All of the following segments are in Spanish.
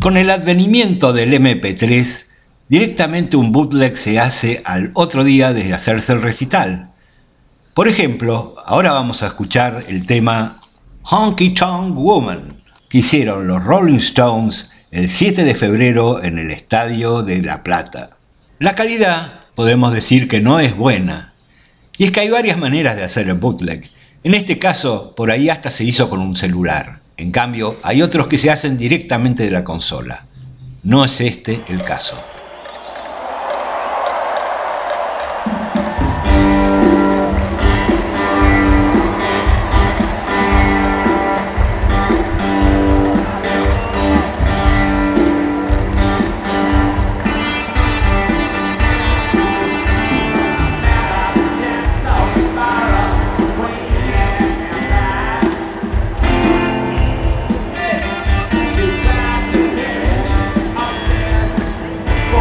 Con el advenimiento del MP3, directamente un bootleg se hace al otro día de hacerse el recital. Por ejemplo, ahora vamos a escuchar el tema Honky Tonk Woman, que hicieron los Rolling Stones el 7 de febrero en el Estadio de La Plata. La calidad podemos decir que no es buena, y es que hay varias maneras de hacer el bootleg. En este caso, por ahí hasta se hizo con un celular. En cambio, hay otros que se hacen directamente de la consola. No es este el caso. Boy,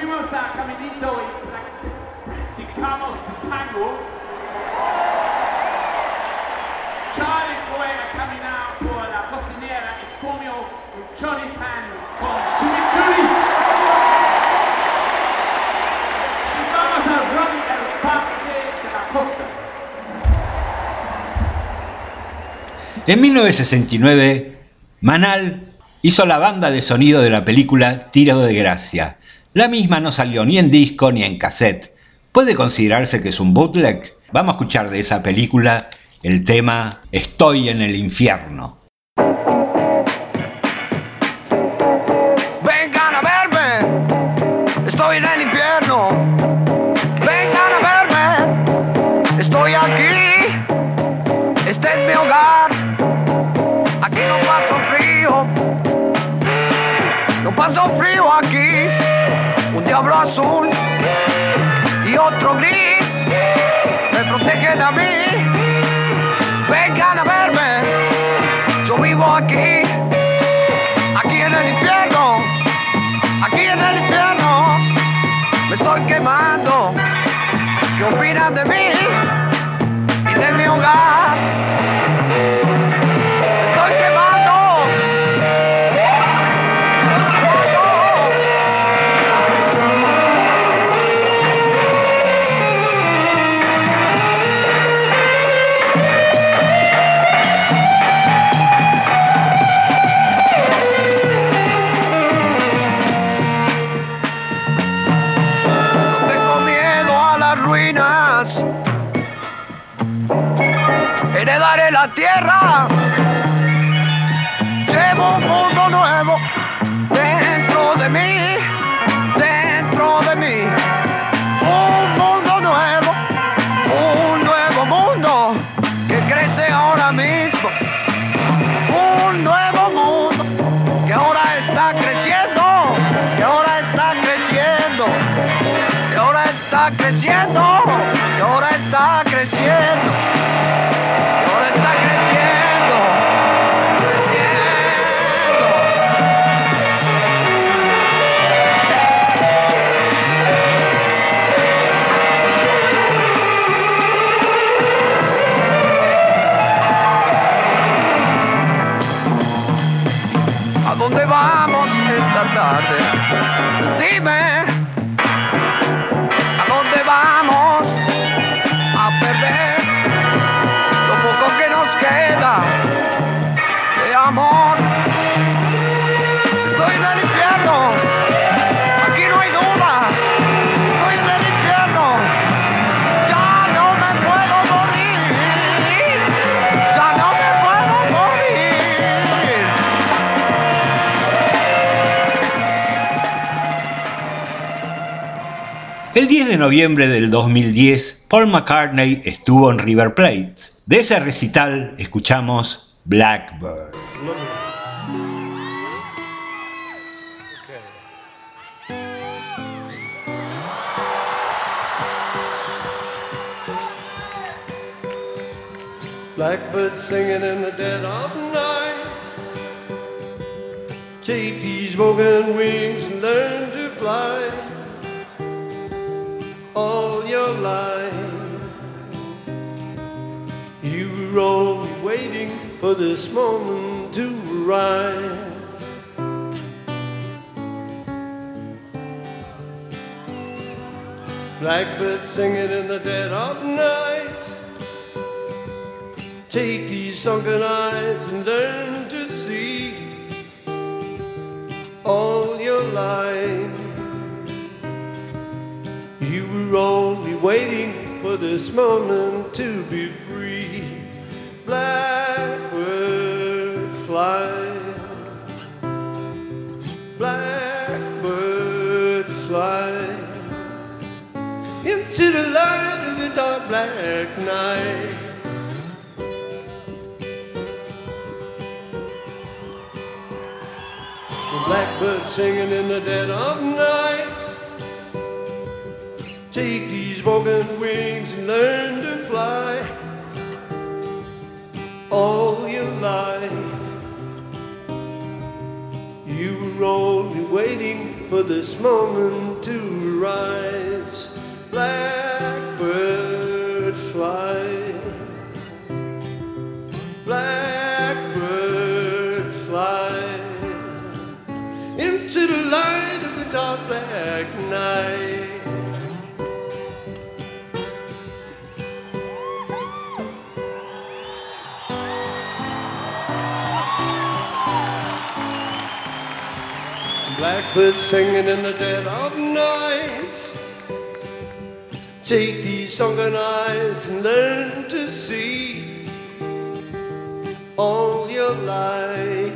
fuimos a Caminito y practicamos tango. Charlie fue a caminar por la costanera y comió un choripán con chimichurri. Y vamos a run el parque de la costa. En 1969, Manal hizo la banda de sonido de la película Tiro de Gracia. La misma no salió ni en disco ni en cassette. ¿Puede considerarse que es un bootleg? Vamos a escuchar de esa película el tema Estoy en el infierno. Vengan a verme, estoy en el infierno. Vengan a verme, estoy aquí. Este es mi hogar. Aquí no paso frío. No paso frío aquí. Un diablo azul y otro gris me protegen a mí. Vengan a verme, yo vivo aquí, aquí en el infierno, aquí en el infierno, me estoy quemando. ¿Qué opinan de mí y de mi hogar? Me estoy quemando. Heredaré la tierra. Llevo un mundo nuevo dentro de mí, dentro de mí. Un mundo nuevo, un nuevo mundo que crece ahora mismo. Un nuevo mundo que ahora está creciendo, que ahora está creciendo, que ahora está creciendo, que ahora está creciendo. Está creciendo, creciendo. ¿A dónde vamos esta tarde? Dime, ¿a dónde vamos a perder lo poco que nos queda de amor? Estoy en el infierno, aquí no hay dudas. Estoy en el infierno, ya no me puedo morir, ya no me puedo morir. El 10 de noviembre del 2010, Paul McCartney estuvo en River Plate. De ese recital escuchamos Blackbird. Blackbird singing in the dead of night. Take these broken wings and learn to fly all your life. You were only waiting for this moment to rise. Blackbird singing in the dead of night. Take these sunken eyes and learn to see all your life. You were only waiting for this moment to be free. Blackbird fly, blackbird fly into the light of the dark black night. Blackbird singing in the dead of night. Take these broken wings and learn to fly all your life. You were only waiting for this moment to rise. Blackbird fly, blackbird fly into the light of a dark black night. Blackbird singing in the dead of night. Take these sunken eyes and learn to see all your life.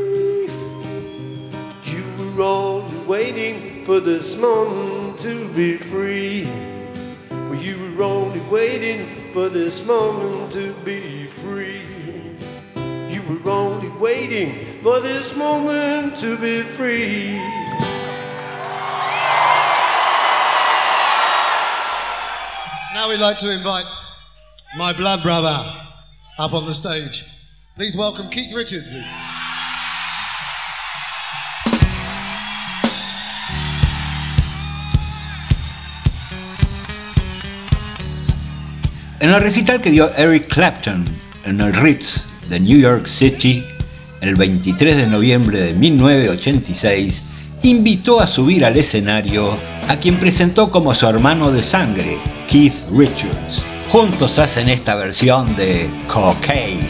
You were only waiting for this moment to be free. Well, you were only waiting for this moment to be free. You were only waiting for this moment to be free. Now we'd like to invite my blood brother up on the stage. Please welcome Keith Richards. En el recital que dio Eric Clapton en el Ritz de New York City el 23 de noviembre de 1986, invitó a subir al escenario a quien presentó como su hermano de sangre, Keith Richards. Juntos hacen esta versión de Cocaine.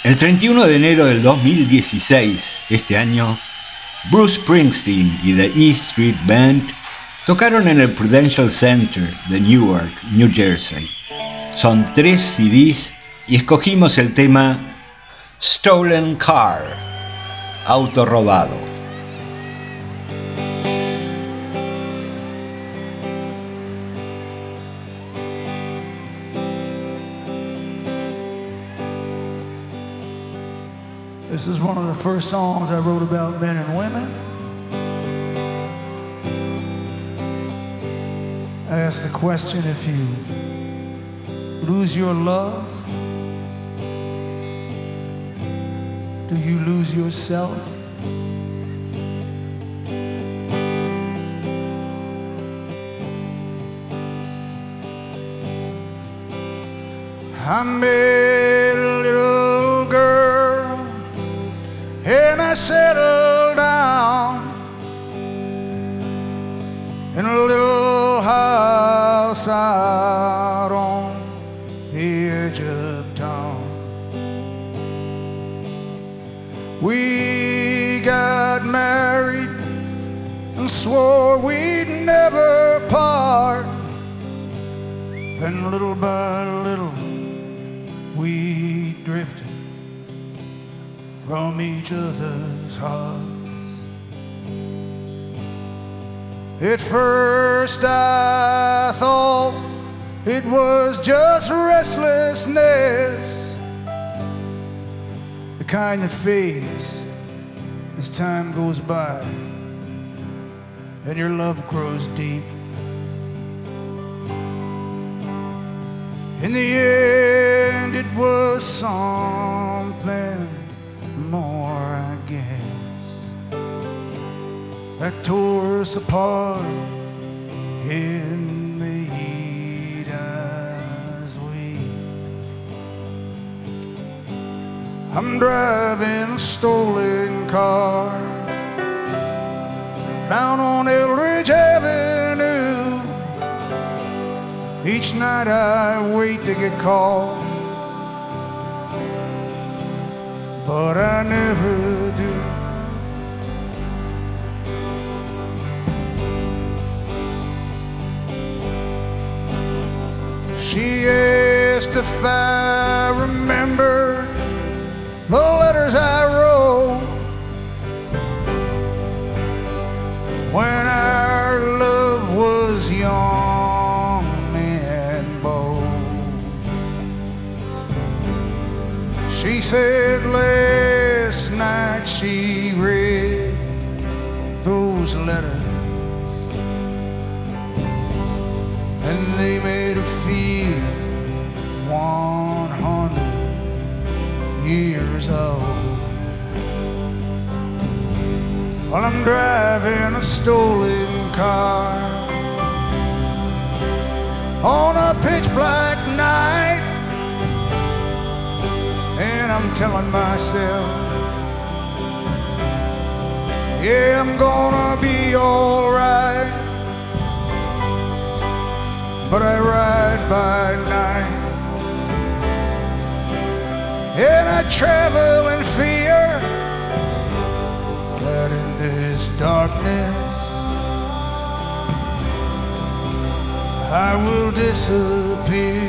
El 31 de enero del 2016, este año, Bruce Springsteen y The E Street Band tocaron en el Prudential Center de Newark, New Jersey. Son 3 CDs y escogimos el tema Stolen Car, auto robado. This is one of the first songs I wrote about men and women. I asked the question, if you lose your love, do you lose yourself? I met a little girl and I settled down in a little house out on the edge of town. We got married and swore we'd never part. Then little by little we drifted from each other's hearts. At first I thought it was just restlessness, the kind that fades as time goes by and your love grows deep. In the end it was something more, I guess, that tore us apart and made us weak. I'm driving a stolen car down on Eldridge Avenue. Each night I wait to get called, but I never do. She asked if I remembered the letters I wrote when our love was young and bold. She said last night she read those letters and they made her feel 100 years old. While I'm driving a stolen car on a pitch black night, and I'm telling myself, yeah, I'm gonna be alright. But I ride by night and I travel in fear that in this darkness I will disappear.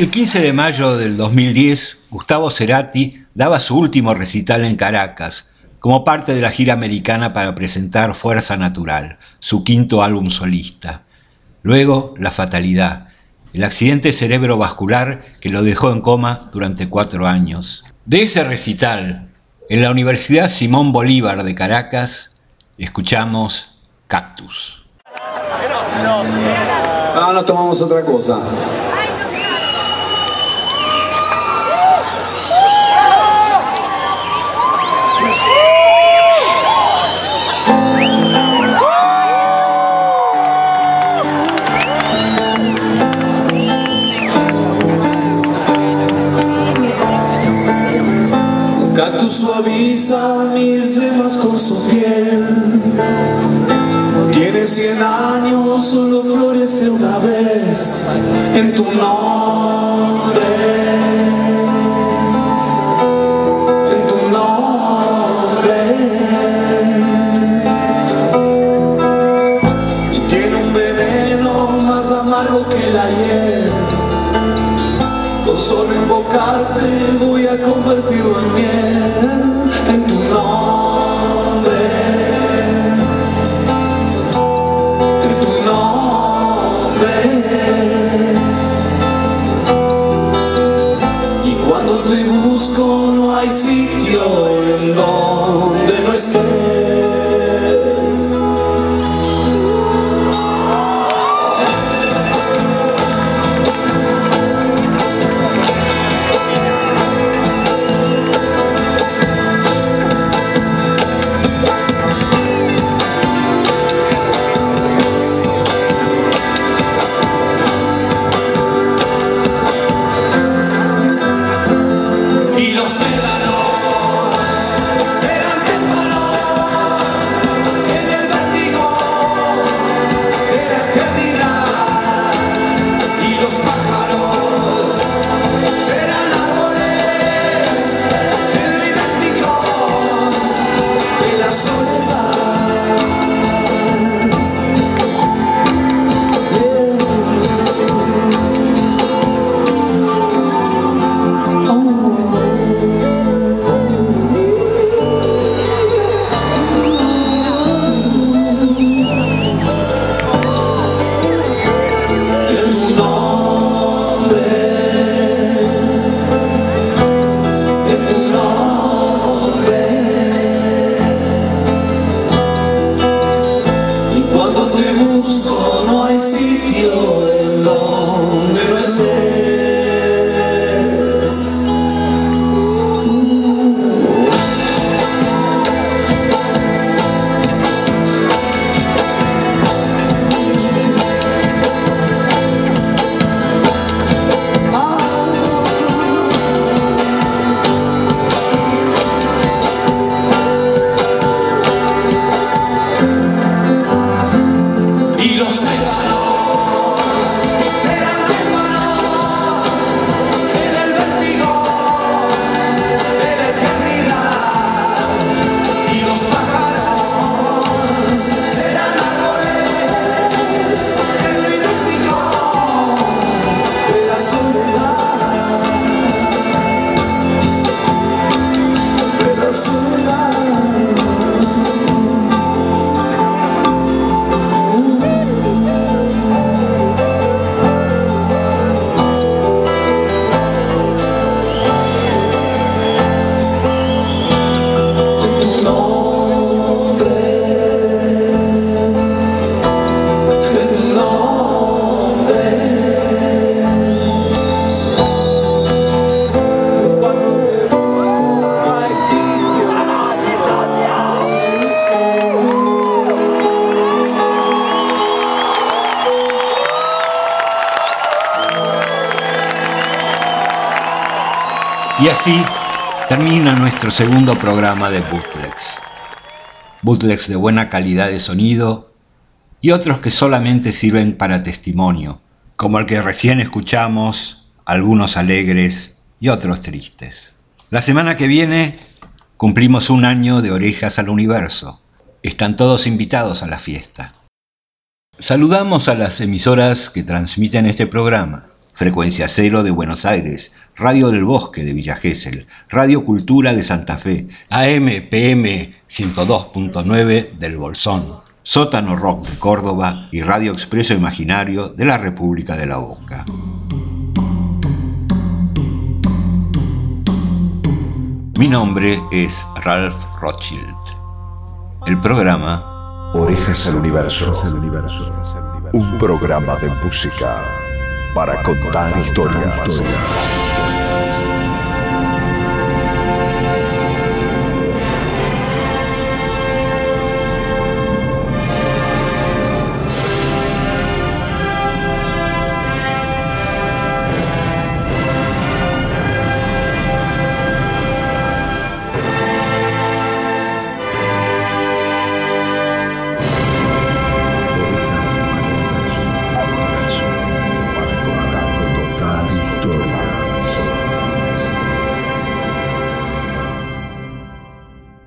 El 15 de mayo del 2010, Gustavo Cerati daba su último recital en Caracas, como parte de la gira americana para presentar Fuerza Natural, su quinto álbum solista. Luego, la fatalidad, el accidente cerebrovascular que lo dejó en coma durante 4 años. De ese recital, en la Universidad Simón Bolívar de Caracas, escuchamos Cactus. Nos tomamos otra cosa. Cactus suaviza mis yemas con su piel. Tiene 100 años, solo florece una vez en tu nombre. En tu nombre. Y tiene un veneno más amargo que la hiel. Con solo invocarte voy a convertirlo en miel, en tu nombre, en tu nombre. Y cuando te busco no hay sitio en donde no estés. Y así termina nuestro segundo programa de bootlegs. Bootlegs de buena calidad de sonido y otros que solamente sirven para testimonio, como el que recién escuchamos, algunos alegres y otros tristes. La semana que viene cumplimos 1 año de Orejas al Universo. Están todos invitados a la fiesta. Saludamos a las emisoras que transmiten este programa: Frecuencia Cero de Buenos Aires, Radio del Bosque de Villa Gesell, Radio Cultura de Santa Fe, AM/PM 102.9 del Bolsón, Sótano Rock de Córdoba y Radio Expreso Imaginario de la República de la Boca. Mi nombre es Ralph Rothschild. El programa Orejas al Universo. Un programa de música para contar historias.